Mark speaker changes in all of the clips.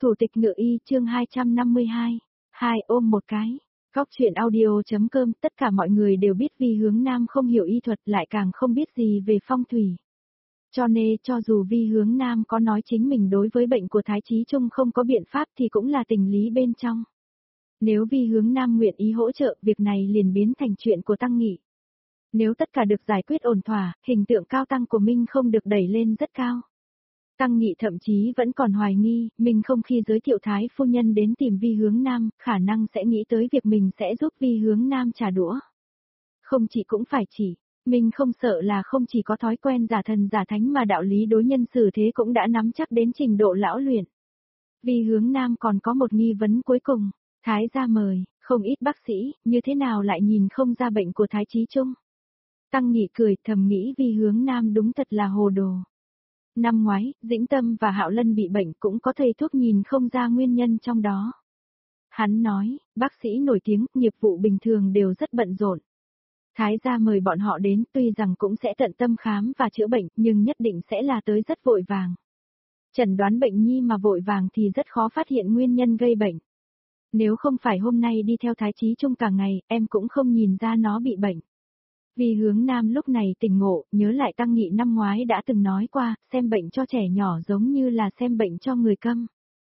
Speaker 1: Thủ tịch Ngự Y chương 252, hai ôm một cái. Góc chuyện audio.com. Tất cả mọi người đều biết Vi Hướng Nam không hiểu y thuật, lại càng không biết gì về phong thủy. Cho nên cho dù Vi Hướng Nam có nói chính mình đối với bệnh của Thái Chí Trung không có biện pháp thì cũng là tình lý bên trong. Nếu Vi Hướng Nam nguyện ý hỗ trợ, việc này liền biến thành chuyện của Tăng Nghị. Nếu tất cả được giải quyết ổn thỏa, hình tượng cao tăng của Minh không được đẩy lên rất cao. Tăng Nghị thậm chí vẫn còn hoài nghi, mình không khi giới thiệu Thái phu nhân đến tìm Vi Hướng Nam, khả năng sẽ nghĩ tới việc mình sẽ giúp Vi Hướng Nam trả đũa. Không chỉ cũng phải chỉ, mình không sợ là không chỉ có thói quen giả thần giả thánh mà đạo lý đối nhân xử thế cũng đã nắm chắc đến trình độ lão luyện. Vi Hướng Nam còn có một nghi vấn cuối cùng, Thái gia mời, không ít bác sĩ, như thế nào lại nhìn không ra bệnh của Thái Chí Trung. Tăng Nghị cười thầm nghĩ Vi Hướng Nam đúng thật là hồ đồ. Năm ngoái, Dĩnh Tâm và Hạo Lân bị bệnh cũng có thầy thuốc nhìn không ra nguyên nhân trong đó. Hắn nói, bác sĩ nổi tiếng, nghiệp vụ bình thường đều rất bận rộn. Thái gia mời bọn họ đến, tuy rằng cũng sẽ tận tâm khám và chữa bệnh, nhưng nhất định sẽ là tới rất vội vàng. Chẩn đoán bệnh nhi mà vội vàng thì rất khó phát hiện nguyên nhân gây bệnh. Nếu không phải hôm nay đi theo Thái Chí Trung cả ngày, em cũng không nhìn ra nó bị bệnh. Vi Hướng Nam lúc này tỉnh ngộ, nhớ lại Tăng Nghị năm ngoái đã từng nói qua, xem bệnh cho trẻ nhỏ giống như là xem bệnh cho người câm.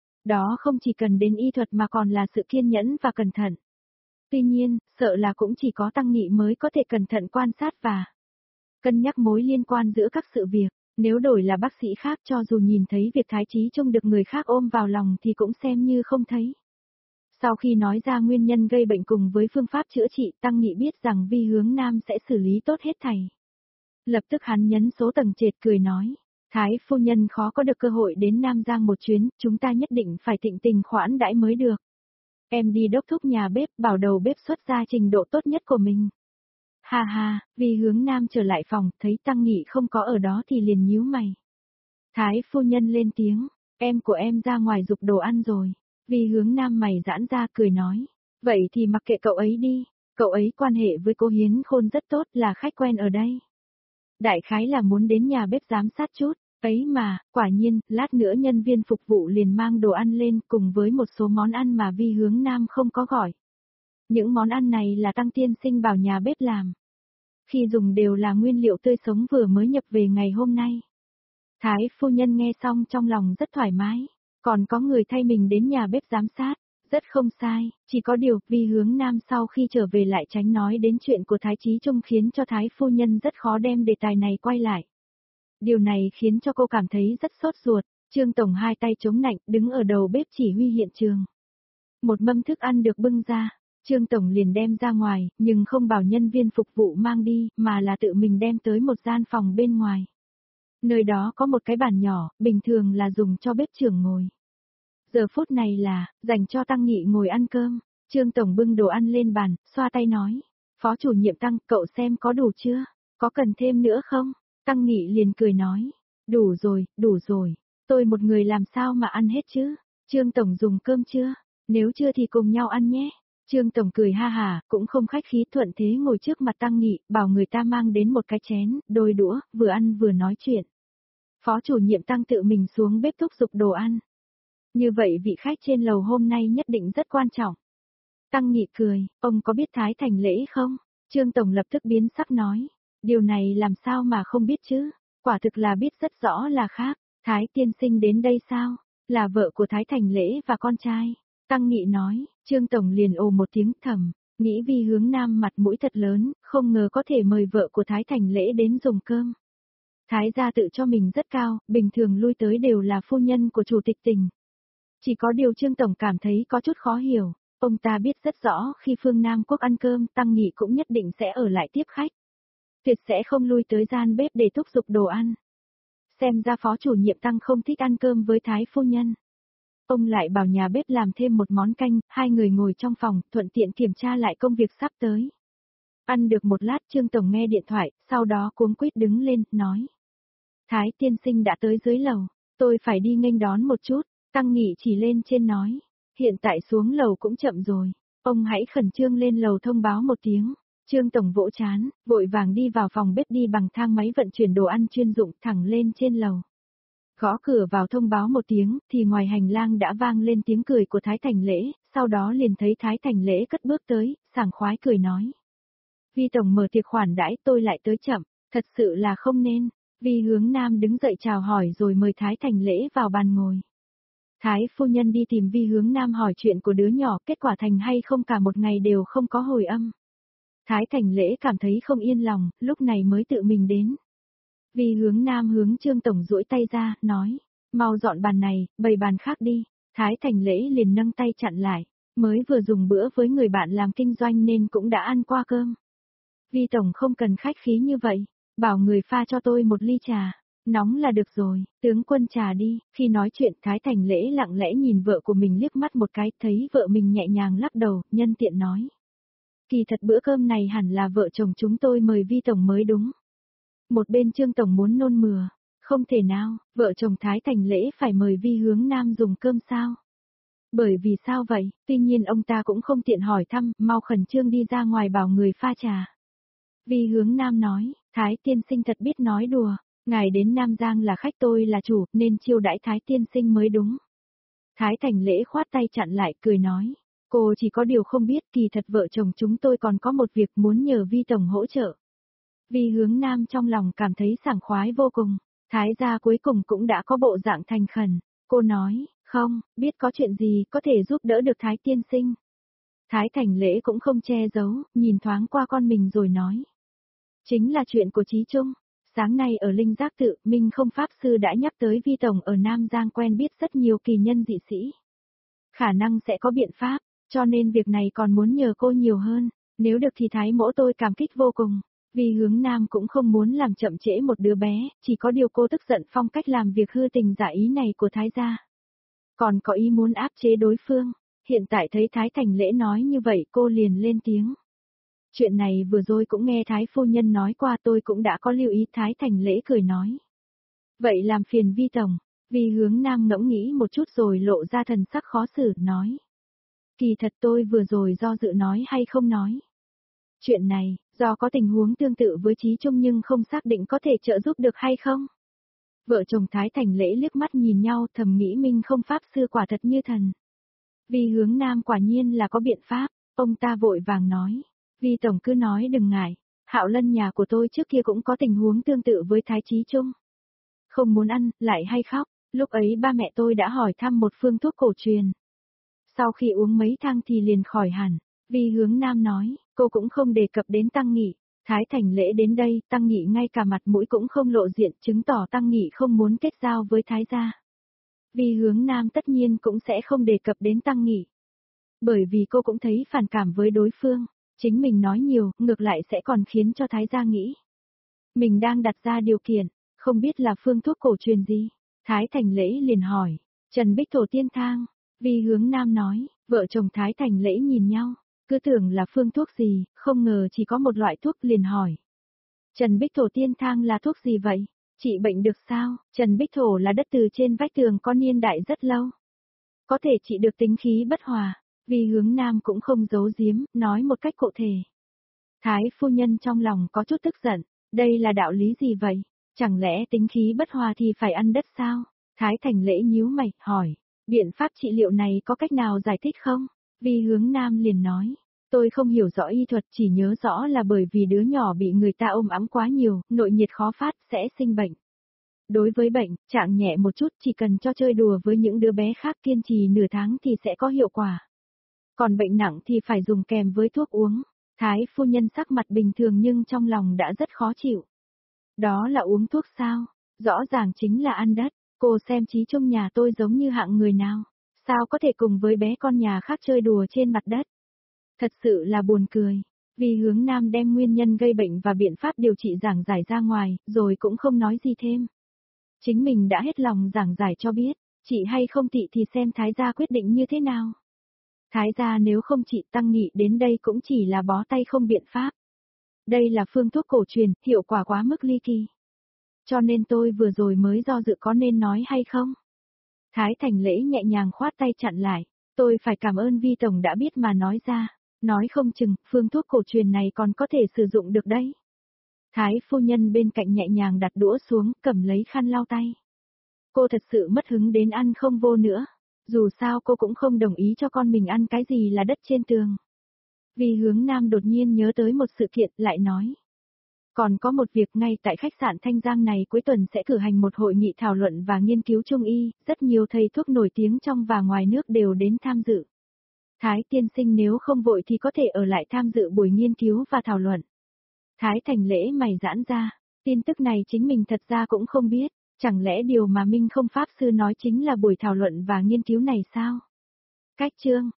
Speaker 1: Đó không chỉ cần đến y thuật mà còn là sự kiên nhẫn và cẩn thận. Tuy nhiên, sợ là cũng chỉ có Tăng Nghị mới có thể cẩn thận quan sát và cân nhắc mối liên quan giữa các sự việc. Nếu đổi là bác sĩ khác cho dù nhìn thấy việc Thái Chí Trung được người khác ôm vào lòng thì cũng xem như không thấy. Sau khi nói ra nguyên nhân gây bệnh cùng với phương pháp chữa trị, Tăng Nghị biết rằng Vi Hướng Nam sẽ xử lý tốt hết thảy. Lập tức hắn nhấn số tầng trệt cười nói, Thái phu nhân khó có được cơ hội đến Nam Giang một chuyến, chúng ta nhất định phải thịnh tình khoản đãi mới được. Em đi đốc thúc nhà bếp, bảo đầu bếp xuất ra trình độ tốt nhất của mình. Ha ha, Vi Hướng Nam trở lại phòng, thấy Tăng Nghị không có ở đó thì liền nhíu mày. Thái phu nhân lên tiếng, em của em ra ngoài giục đồ ăn rồi. Vi Hướng Nam mày giãn ra cười nói, vậy thì mặc kệ cậu ấy đi, cậu ấy quan hệ với cô Hiến Khôn rất tốt, là khách quen ở đây. Đại khái là muốn đến nhà bếp giám sát chút, ấy mà, quả nhiên, lát nữa nhân viên phục vụ liền mang đồ ăn lên cùng với một số món ăn mà Vi Hướng Nam không có gọi. Những món ăn này là Tăng tiên sinh bảo nhà bếp làm. Khi dùng đều là nguyên liệu tươi sống vừa mới nhập về ngày hôm nay. Thái phu nhân nghe xong trong lòng rất thoải mái. Còn có người thay mình đến nhà bếp giám sát, rất không sai, chỉ có điều Vi Hướng Nam sau khi trở về lại tránh nói đến chuyện của Thái Chí Trung khiến cho Thái phu nhân rất khó đem đề tài này quay lại. Điều này khiến cho cô cảm thấy rất sốt ruột, Trương Tổng hai tay chống nạnh đứng ở đầu bếp chỉ huy hiện trường. Một mâm thức ăn được bưng ra, Trương Tổng liền đem ra ngoài, nhưng không bảo nhân viên phục vụ mang đi, mà là tự mình đem tới một gian phòng bên ngoài. Nơi đó có một cái bàn nhỏ, bình thường là dùng cho bếp trưởng ngồi. Giờ phút này là, dành cho Tăng Nghị ngồi ăn cơm. Trương Tổng bưng đồ ăn lên bàn, xoa tay nói. Phó chủ nhiệm Tăng, cậu xem có đủ chưa? Có cần thêm nữa không? Tăng Nghị liền cười nói. Đủ rồi. Tôi một người làm sao mà ăn hết chứ? Trương Tổng dùng cơm chưa? Nếu chưa thì cùng nhau ăn nhé. Trương Tổng cười ha hà, cũng không khách khí thuận thế ngồi trước mặt Tăng Nghị, bảo người ta mang đến một cái chén, đôi đũa, vừa ăn vừa nói chuyện. Phó chủ nhiệm Tăng tự mình xuống bếp thúc giục đồ ăn. Như vậy vị khách trên lầu hôm nay nhất định rất quan trọng. Tăng Nghị cười, ông có biết Thái Thành Lễ không? Trương Tổng lập tức biến sắc nói. Điều này làm sao mà không biết chứ? Quả thực là biết rất rõ là khác. Thái tiên sinh đến đây sao? Là vợ của Thái Thành Lễ và con trai. Tăng Nghị nói, Trương Tổng liền ồ một tiếng thầm. Nghĩ Vi Hướng Nam mặt mũi thật lớn, không ngờ có thể mời vợ của Thái Thành Lễ đến dùng cơm. Thái gia tự cho mình rất cao, bình thường lui tới đều là phu nhân của chủ tịch tỉnh. Chỉ có điều Trương Tổng cảm thấy có chút khó hiểu, ông ta biết rất rõ khi phương Nam Quốc ăn cơm, Tăng Nghị cũng nhất định sẽ ở lại tiếp khách. Tuyệt sẽ không lui tới gian bếp để thúc giục đồ ăn. Xem ra phó chủ nhiệm Tăng không thích ăn cơm với Thái phu nhân. Ông lại bảo nhà bếp làm thêm một món canh, hai người ngồi trong phòng, thuận tiện kiểm tra lại công việc sắp tới. Ăn được một lát Trương Tổng nghe điện thoại, sau đó cuống quýt đứng lên, nói. Thái tiên sinh đã tới dưới lầu, tôi phải đi nghênh đón một chút. Tăng Nghị chỉ lên trên nói, hiện tại xuống lầu cũng chậm rồi, ông hãy khẩn trương lên lầu thông báo một tiếng. Trương Tổng vỗ chán, vội vàng đi vào phòng bếp đi bằng thang máy vận chuyển đồ ăn chuyên dụng thẳng lên trên lầu. Gõ cửa vào thông báo một tiếng, thì ngoài hành lang đã vang lên tiếng cười của Thái Thành Lễ, sau đó liền thấy Thái Thành Lễ cất bước tới, sảng khoái cười nói. Vi tổng mở tiệc khoản đãi, tôi lại tới chậm, thật sự là không nên. Vi Hướng Nam đứng dậy chào hỏi rồi mời Thái Thành Lễ vào bàn ngồi. Thái phu nhân đi tìm Vi Hướng Nam hỏi chuyện của đứa nhỏ, kết quả thành hay không cả một ngày đều không có hồi âm. Thái Thành Lễ cảm thấy không yên lòng, lúc này mới tự mình đến. Vi Hướng Nam hướng Trương Tổng duỗi tay ra, nói, mau dọn bàn này, bày bàn khác đi. Thái Thành Lễ liền nâng tay chặn lại, mới vừa dùng bữa với người bạn làm kinh doanh nên cũng đã ăn qua cơm. Vi Tổng không cần khách khí như vậy, bảo người pha cho tôi một ly trà, nóng là được rồi, tướng quân trà đi. Khi nói chuyện Thái Thành Lễ lặng lẽ nhìn vợ của mình liếc mắt một cái, thấy vợ mình nhẹ nhàng lắc đầu, nhân tiện nói. Kỳ thật bữa cơm này hẳn là vợ chồng chúng tôi mời Vi Tổng mới đúng. Một bên Trương Tổng muốn nôn mửa, không thể nào, vợ chồng Thái Thành Lễ phải mời Vi Hướng Nam dùng cơm sao? Bởi vì sao vậy, tuy nhiên ông ta cũng không tiện hỏi thăm, mau khẩn trương đi ra ngoài bảo người pha trà. Vi Hướng Nam nói, Thái tiên sinh thật biết nói đùa, ngài đến Nam Giang là khách tôi là chủ, nên chiêu đãi Thái tiên sinh mới đúng. Thái Thành Lễ khoát tay chặn lại, cười nói, cô chỉ có điều không biết, kỳ thật vợ chồng chúng tôi còn có một việc muốn nhờ Vi Tổng hỗ trợ. Vi Hướng Nam trong lòng cảm thấy sảng khoái vô cùng, Thái gia cuối cùng cũng đã có bộ dạng thành khẩn, cô nói, không, biết có chuyện gì có thể giúp đỡ được Thái tiên sinh. Thái Thành Lễ cũng không che giấu, nhìn thoáng qua con mình rồi nói. Chính là chuyện của Chí Trung, sáng nay ở Linh Giác Tự, Minh Không Pháp Sư đã nhắc tới Vi Tổng ở Nam Giang quen biết rất nhiều kỳ nhân dị sĩ. Khả năng sẽ có biện pháp, cho nên việc này còn muốn nhờ cô nhiều hơn, nếu được thì Thái mỗ tôi cảm kích vô cùng. Vì Hướng Nam cũng không muốn làm chậm trễ một đứa bé, chỉ có điều cô tức giận phong cách làm việc hư tình giả ý này của Thái gia. Còn có ý muốn áp chế đối phương, hiện tại thấy Thái Thành Lễ nói như vậy cô liền lên tiếng. Chuyện này vừa rồi cũng nghe Thái phu nhân nói qua, tôi cũng đã có lưu ý. Thái Thành Lễ cười nói. Vậy làm phiền Vi Tổng. Vi Hướng Nam ngẫm nghĩ một chút rồi lộ ra thần sắc khó xử, nói. Kỳ thật tôi vừa rồi do dự nói hay không nói. Chuyện này, do có tình huống tương tự với Chí Trung nhưng không xác định có thể trợ giúp được hay không. Vợ chồng Thái Thành Lễ liếc mắt nhìn nhau, thầm nghĩ Minh Không Pháp Sư quả thật như thần. Vi Hướng Nam quả nhiên là có biện pháp, ông ta vội vàng nói. Vi Tổng cứ nói đừng ngại, Hạo Lân nhà của tôi trước kia cũng có tình huống tương tự với Thái Chí Trung. Không muốn ăn, lại hay khóc, lúc ấy ba mẹ tôi đã hỏi thăm một phương thuốc cổ truyền. Sau khi uống mấy thang thì liền khỏi hẳn. Vi Hướng Nam nói, cô cũng không đề cập đến Tăng Nghị. Thái Thành Lễ đến đây, Tăng Nghị ngay cả mặt mũi cũng không lộ diện, chứng tỏ Tăng Nghị không muốn kết giao với Thái gia. Vi Hướng Nam tất nhiên cũng sẽ không đề cập đến Tăng Nghị. Bởi vì cô cũng thấy phản cảm với đối phương, chính mình nói nhiều, ngược lại sẽ còn khiến cho Thái gia nghĩ. Mình đang đặt ra điều kiện, không biết là phương thuốc cổ truyền gì. Thái Thành Lễ liền hỏi, Trần Bích Thổ Tiên Thang. Vi Hướng Nam nói, vợ chồng Thái Thành Lễ nhìn nhau, cứ tưởng là phương thuốc gì, không ngờ chỉ có một loại thuốc, liền hỏi. Trần Bích Thổ Tiên Thang là thuốc gì vậy? Trị bệnh được sao? Trần Bích Thổ là đất từ trên vách tường có niên đại rất lâu. Có thể trị được tính khí bất hòa. Vi Hướng Nam cũng không giấu giếm, nói một cách cụ thể. Thái phu nhân trong lòng có chút tức giận, đây là đạo lý gì vậy? Chẳng lẽ tính khí bất hòa thì phải ăn đất sao? Thái Thành Lễ nhíu mày, hỏi, biện pháp trị liệu này có cách nào giải thích không? Vi Hướng Nam liền nói, tôi không hiểu rõ y thuật, chỉ nhớ rõ là bởi vì đứa nhỏ bị người ta ôm ẵm quá nhiều, nội nhiệt khó phát, sẽ sinh bệnh. Đối với bệnh, trạng nhẹ một chút, chỉ cần cho chơi đùa với những đứa bé khác kiên trì nửa tháng thì sẽ có hiệu quả. Còn bệnh nặng thì phải dùng kèm với thuốc uống. Thái phu nhân sắc mặt bình thường nhưng trong lòng đã rất khó chịu. Đó là uống thuốc sao? Rõ ràng chính là ăn đất. Cô xem Chí Trung nhà tôi giống như hạng người nào? Sao có thể cùng với bé con nhà khác chơi đùa trên mặt đất? Thật sự là buồn cười. Vì Hướng Nam đem nguyên nhân gây bệnh và biện pháp điều trị giảng giải ra ngoài, rồi cũng không nói gì thêm. Chính mình đã hết lòng giảng giải cho biết, trị hay không trị thì xem Thái gia quyết định như thế nào. Thái gia nếu không trị, Tăng Nghị đến đây cũng chỉ là bó tay không biện pháp. Đây là phương thuốc cổ truyền, hiệu quả quá mức ly kỳ. Cho nên tôi vừa rồi mới do dự có nên nói hay không. Thái Thành Lễ nhẹ nhàng khoát tay chặn lại, tôi phải cảm ơn Vi Tổng đã biết mà nói ra, nói không chừng, phương thuốc cổ truyền này còn có thể sử dụng được đấy. Thái phu nhân bên cạnh nhẹ nhàng đặt đũa xuống, cầm lấy khăn lau tay. Cô thật sự mất hứng đến ăn không vô nữa. Dù sao cô cũng không đồng ý cho con mình ăn cái gì là đất trên tường. Vì Hướng Nam đột nhiên nhớ tới một sự kiện lại nói. Còn có một việc ngay tại khách sạn Thanh Giang này cuối tuần sẽ cử hành một hội nghị thảo luận và nghiên cứu trung y, rất nhiều thầy thuốc nổi tiếng trong và ngoài nước đều đến tham dự. Thái tiên sinh nếu không vội thì có thể ở lại tham dự buổi nghiên cứu và thảo luận. Thái Thành Lễ mày giãn ra, tin tức này chính mình thật ra cũng không biết, chẳng lẽ điều mà Minh không Pháp Sư nói chính là buổi thảo luận và nghiên cứu này sao? Cách chương